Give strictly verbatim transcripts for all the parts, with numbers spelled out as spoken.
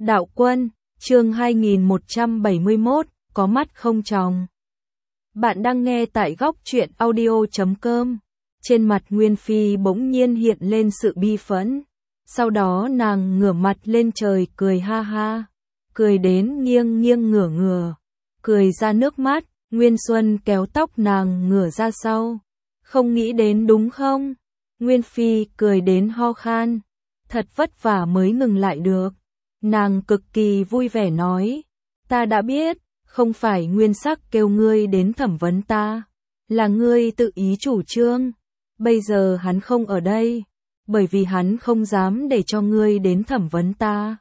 Đạo Quân, chương hai nghìn một trăm bảy mươi mốt, có mắt không tròng. Bạn đang nghe tại góc truyện audio chấm com. Trên mặt Nguyên Phi bỗng nhiên hiện lên sự bi phẫn. Sau đó nàng ngửa mặt lên trời cười ha ha. Cười đến nghiêng nghiêng ngửa ngửa. Cười ra nước mắt, Nguyên Xuân kéo tóc nàng ngửa ra sau. Không nghĩ đến đúng không? Nguyên Phi cười đến ho khan. Thật vất vả mới ngừng lại được. Nàng cực kỳ vui vẻ nói, ta đã biết, không phải Nguyên Sắc kêu ngươi đến thẩm vấn ta, là ngươi tự ý chủ trương, bây giờ hắn không ở đây, bởi vì hắn không dám để cho ngươi đến thẩm vấn ta.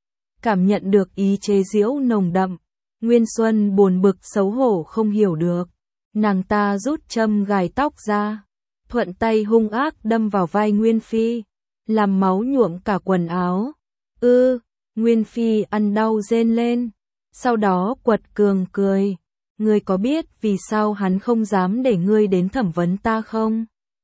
Cảm nhận được ý chế giễu nồng đậm, Nguyên Xuân buồn bực xấu hổ không hiểu được, nàng ta rút châm gài tóc ra, thuận tay hung ác đâm vào vai Nguyên Phi, làm máu nhuộm cả quần áo. Ư, Nguyên Phi ăn đau rên lên, sau đó quật cường cười, ngươi có biết vì sao hắn không dám để ngươi đến thẩm vấn ta không?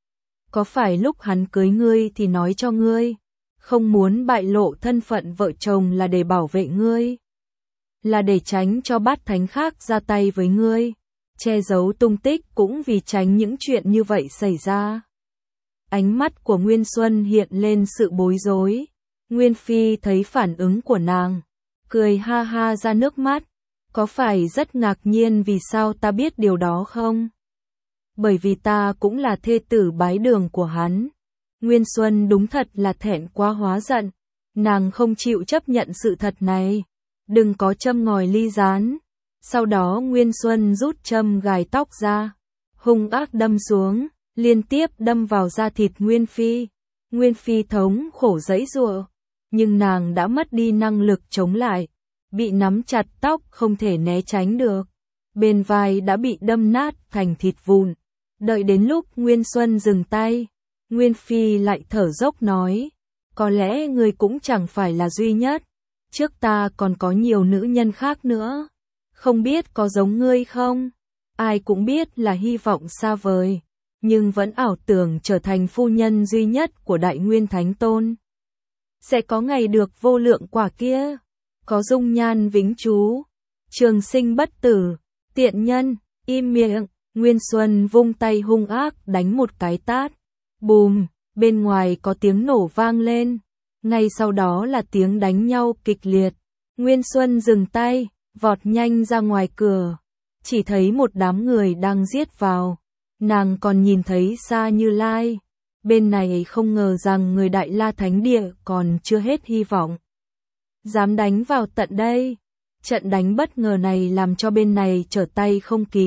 Có phải lúc hắn cưới ngươi thì nói cho ngươi, không muốn bại lộ thân phận vợ chồng là để bảo vệ ngươi, là để tránh cho bát thánh khác ra tay với ngươi, che giấu tung tích cũng vì tránh những chuyện như vậy xảy ra. Ánh mắt của Nguyên Xuân hiện lên sự bối rối. Nguyên Phi thấy phản ứng của nàng, cười ha ha ra nước mắt, có phải rất ngạc nhiên vì sao ta biết điều đó không? Bởi vì ta cũng là thê tử bái đường của hắn. Nguyên Xuân đúng thật là thẹn quá hóa giận, nàng không chịu chấp nhận sự thật này, đừng có châm ngòi ly gián. Sau đó Nguyên Xuân rút châm gài tóc ra, hung ác đâm xuống, liên tiếp đâm vào da thịt Nguyên Phi. Nguyên Phi thống khổ giãy giụa, nhưng nàng đã mất đi năng lực chống lại, bị nắm chặt tóc không thể né tránh được, bên vai đã bị đâm nát thành thịt vụn. Đợi đến lúc Nguyên Xuân dừng tay, Nguyên Phi lại thở dốc nói, có lẽ ngươi cũng chẳng phải là duy nhất, trước ta còn có nhiều nữ nhân khác nữa, không biết có giống ngươi không? Ai cũng biết là hy vọng xa vời, nhưng vẫn ảo tưởng trở thành phu nhân duy nhất của Đại Nguyên Thánh Tôn. Sẽ có ngày được vô lượng quả kia, có dung nhan vĩnh trú, trường sinh bất tử, tiện nhân, im miệng. Nguyên Xuân vung tay hung ác đánh một cái tát, bùm, bên ngoài có tiếng nổ vang lên, ngay sau đó là tiếng đánh nhau kịch liệt. Nguyên Xuân dừng tay, vọt nhanh ra ngoài cửa, chỉ thấy một đám người đang giết vào, nàng còn nhìn thấy Sa Như Lai. Bên này không ngờ rằng người Đại La Thánh Địa còn chưa hết hy vọng, dám đánh vào tận đây. Trận đánh bất ngờ này làm cho bên này trở tay không kịp.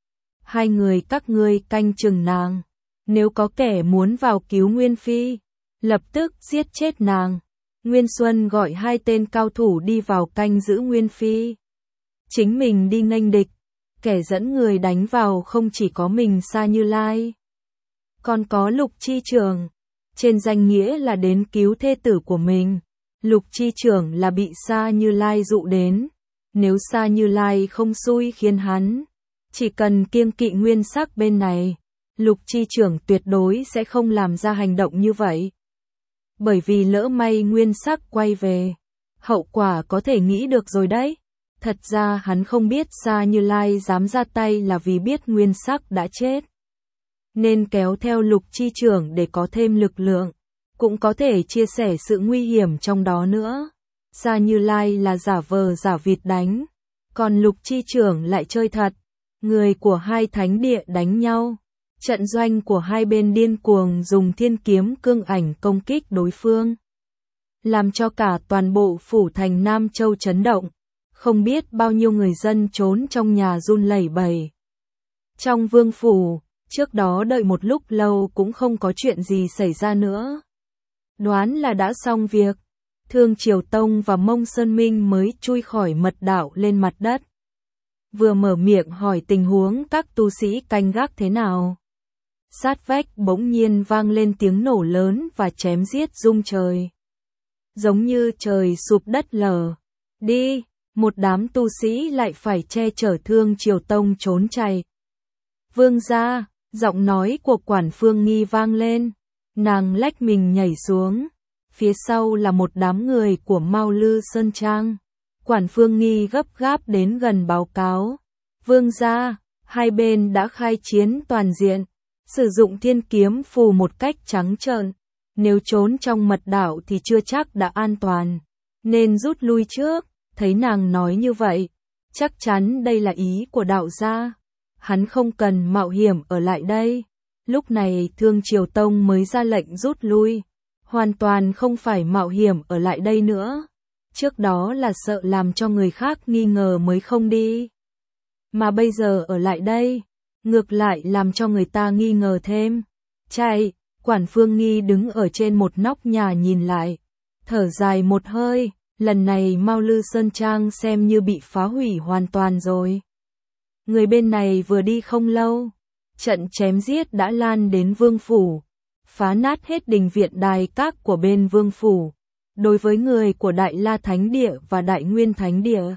Hai người các ngươi canh chừng nàng, nếu có kẻ muốn vào cứu Nguyên Phi, lập tức giết chết nàng. Nguyên Xuân gọi hai tên cao thủ đi vào canh giữ Nguyên Phi, chính mình đi nghênh địch. Kẻ dẫn người đánh vào không chỉ có mình Sa Như Lai, còn có Lục Chi Trưởng, trên danh nghĩa là đến cứu thê tử của mình. Lục Chi Trưởng là bị Sa Như Lai dụ đến, nếu Sa Như Lai không xui khiến hắn, chỉ cần kiêng kỵ Nguyên Sắc bên này, Lục Chi Trưởng tuyệt đối sẽ không làm ra hành động như vậy. Bởi vì lỡ may Nguyên Sắc quay về, hậu quả có thể nghĩ được rồi đấy. Thật ra hắn không biết Sa Như Lai dám ra tay là vì biết Nguyên Sắc đã chết, nên kéo theo Lục Chi Trưởng để có thêm lực lượng, cũng có thể chia sẻ sự nguy hiểm trong đó nữa. Sa Như Lai là giả vờ giả vịt đánh, còn Lục Chi Trưởng lại chơi thật. Người của hai thánh địa đánh nhau, trận doanh của hai bên điên cuồng dùng thiên kiếm cương ảnh công kích đối phương, làm cho cả toàn bộ phủ thành Nam Châu chấn động, không biết bao nhiêu người dân trốn trong nhà run lẩy bẩy. Trong vương phủ, trước đó đợi một lúc lâu cũng không có chuyện gì xảy ra nữa. Đoán là đã xong việc, Thương Triều Tông và Mông Sơn Minh mới chui khỏi mật đạo lên mặt đất. Vừa mở miệng hỏi tình huống các tu sĩ canh gác thế nào, sát vách bỗng nhiên vang lên tiếng nổ lớn và chém giết rung trời, giống như trời sụp đất lở. Đi, một đám tu sĩ lại phải che chở Thương Triều Tông trốn chạy. Vương gia, giọng nói của Quản Phương Nghi vang lên, nàng lách mình nhảy xuống, phía sau là một đám người của Mao Lư Sơn Trang. Quản Phương Nghi gấp gáp đến gần báo cáo. Vương gia, hai bên đã khai chiến toàn diện, sử dụng thiên kiếm phù một cách trắng trợn. Nếu trốn trong mật đạo thì chưa chắc đã an toàn, nên rút lui trước. Thấy nàng nói như vậy, chắc chắn đây là ý của đạo gia. Hắn không cần mạo hiểm ở lại đây. Lúc này Thương Triều Tông mới ra lệnh rút lui. Hoàn toàn không phải mạo hiểm ở lại đây nữa. Trước đó là sợ làm cho người khác nghi ngờ mới không đi. Mà bây giờ ở lại đây, ngược lại làm cho người ta nghi ngờ thêm. Chạy, Quản Phương Nghi đứng ở trên một nóc nhà nhìn lại. Thở dài một hơi, lần này Mao Lư Sơn Trang xem như bị phá hủy hoàn toàn rồi. Người bên này vừa đi không lâu, trận chém giết đã lan đến Vương Phủ, phá nát hết đình viện đài các của bên Vương Phủ. Đối với người của Đại La Thánh Địa và Đại Nguyên Thánh Địa,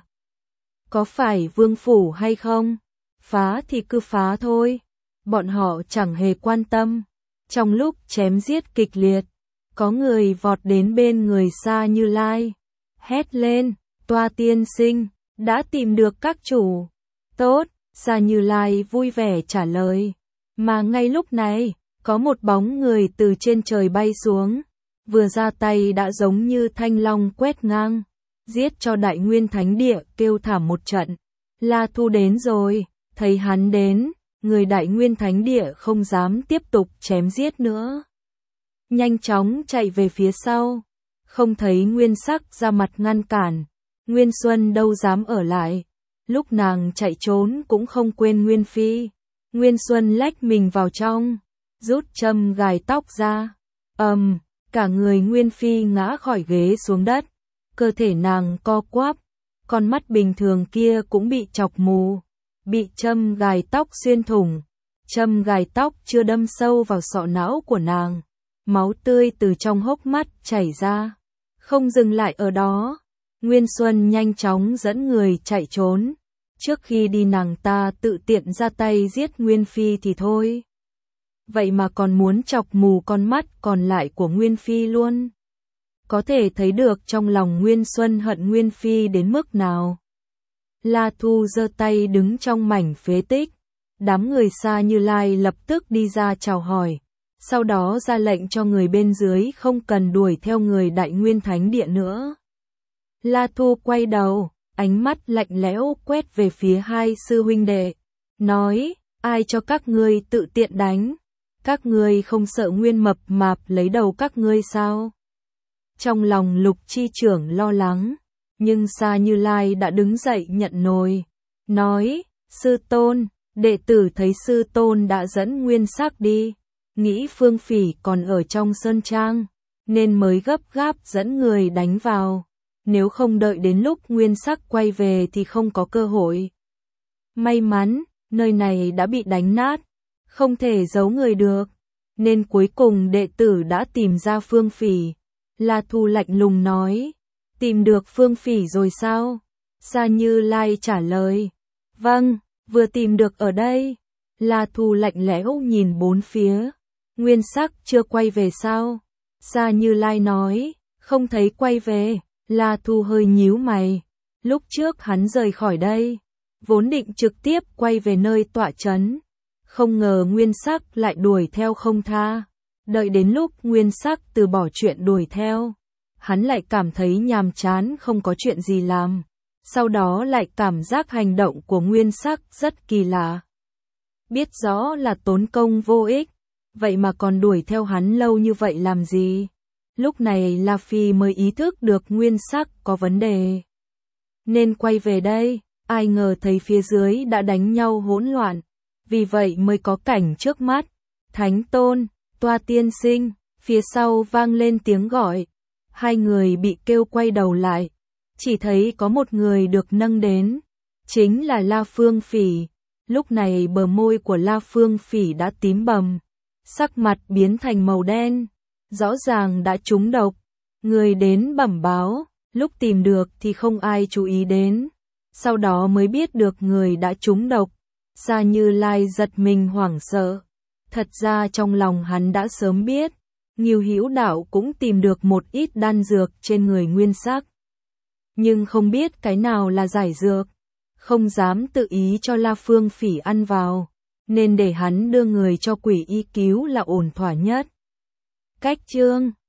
có phải Vương Phủ hay không? Phá thì cứ phá thôi. Bọn họ chẳng hề quan tâm. Trong lúc chém giết kịch liệt, có người vọt đến bên người Sa Như Lai. Hét lên, Toa tiên sinh, đã tìm được các chủ. Tốt, Sa Như Lai vui vẻ trả lời. Mà ngay lúc này, có một bóng người từ trên trời bay xuống. Vừa ra tay đã giống như thanh long quét ngang, giết cho Đại Nguyên Thánh Địa kêu thảm một trận. La Thu đến rồi, thấy hắn đến, người Đại Nguyên Thánh Địa không dám tiếp tục chém giết nữa. Nhanh chóng chạy về phía sau, không thấy Nguyên Sắc ra mặt ngăn cản. Nguyên Xuân đâu dám ở lại, lúc nàng chạy trốn cũng không quên Nguyên Phi. Nguyên Xuân lách mình vào trong, rút châm gài tóc ra. Ầm, um, cả người Nguyên Phi ngã khỏi ghế xuống đất, cơ thể nàng co quắp, con mắt bình thường kia cũng bị chọc mù, bị châm gài tóc xuyên thủng. Châm gài tóc chưa đâm sâu vào sọ não của nàng, máu tươi từ trong hốc mắt chảy ra. Không dừng lại ở đó, Nguyên Xuân nhanh chóng dẫn người chạy trốn. Trước khi đi nàng ta tự tiện ra tay giết Nguyên Phi thì thôi, vậy mà còn muốn chọc mù con mắt còn lại của Nguyên Phi luôn. Có thể thấy được trong lòng Nguyên Xuân hận Nguyên Phi đến mức nào. La Thu giơ tay đứng trong mảnh phế tích. Đám người Sa Như Lai lập tức đi ra chào hỏi, sau đó ra lệnh cho người bên dưới không cần đuổi theo người Đại Nguyên Thánh Địa nữa. La Thu quay đầu, ánh mắt lạnh lẽo quét về phía hai sư huynh đệ, nói, ai cho các ngươi tự tiện đánh? Các ngươi không sợ Nguyên Mập Mạp lấy đầu các ngươi sao? Trong lòng Lục Chi Trưởng lo lắng, nhưng Sa Như Lai đã đứng dậy nhận nồi, nói, sư tôn, đệ tử thấy sư tôn đã dẫn Nguyên Sắc đi, nghĩ Phương Phỉ còn ở trong sơn trang, nên mới gấp gáp dẫn người đánh vào. Nếu không đợi đến lúc Nguyên Sắc quay về thì không có cơ hội. May mắn, nơi này đã bị đánh nát, không thể giấu người được, nên cuối cùng đệ tử đã tìm ra Phương Phỉ. La Thu lạnh lùng nói, tìm được Phương Phỉ rồi sao? Sa Như Lai trả lời, vâng, vừa tìm được ở đây. La Thu lạnh lẽo nhìn bốn phía, Nguyên Sắc chưa quay về sao? Sa Như Lai nói, không thấy quay về. La Thu hơi nhíu mày, lúc trước hắn rời khỏi đây, vốn định trực tiếp quay về nơi tọa trấn, không ngờ Nguyên Sắc lại đuổi theo không tha. Đợi đến lúc Nguyên Sắc từ bỏ chuyện đuổi theo, hắn lại cảm thấy nhàm chán không có chuyện gì làm, sau đó lại cảm giác hành động của Nguyên Sắc rất kỳ lạ. Biết rõ là tốn công vô ích, vậy mà còn đuổi theo hắn lâu như vậy làm gì? Lúc này La Phi mới ý thức được Nguyên Sắc có vấn đề, nên quay về đây. Ai ngờ thấy phía dưới đã đánh nhau hỗn loạn, vì vậy mới có cảnh trước mắt. Thánh Tôn, Toa tiên sinh, phía sau vang lên tiếng gọi. Hai người bị kêu quay đầu lại, chỉ thấy có một người được nâng đến, chính là La Phương Phỉ. Lúc này bờ môi của La Phương Phỉ đã tím bầm, sắc mặt biến thành màu đen, rõ ràng đã trúng độc. Người đến bẩm báo, lúc tìm được thì không ai chú ý đến, sau đó mới biết được người đã trúng độc. Sa Như Lai giật mình hoảng sợ, thật ra trong lòng hắn đã sớm biết, Ngưu Hữu Đạo cũng tìm được một ít đan dược trên người Nguyên Sắc, nhưng không biết cái nào là giải dược, không dám tự ý cho La Phương Phỉ ăn vào, nên để hắn đưa người cho Quỷ Y cứu là ổn thỏa nhất. Cách chương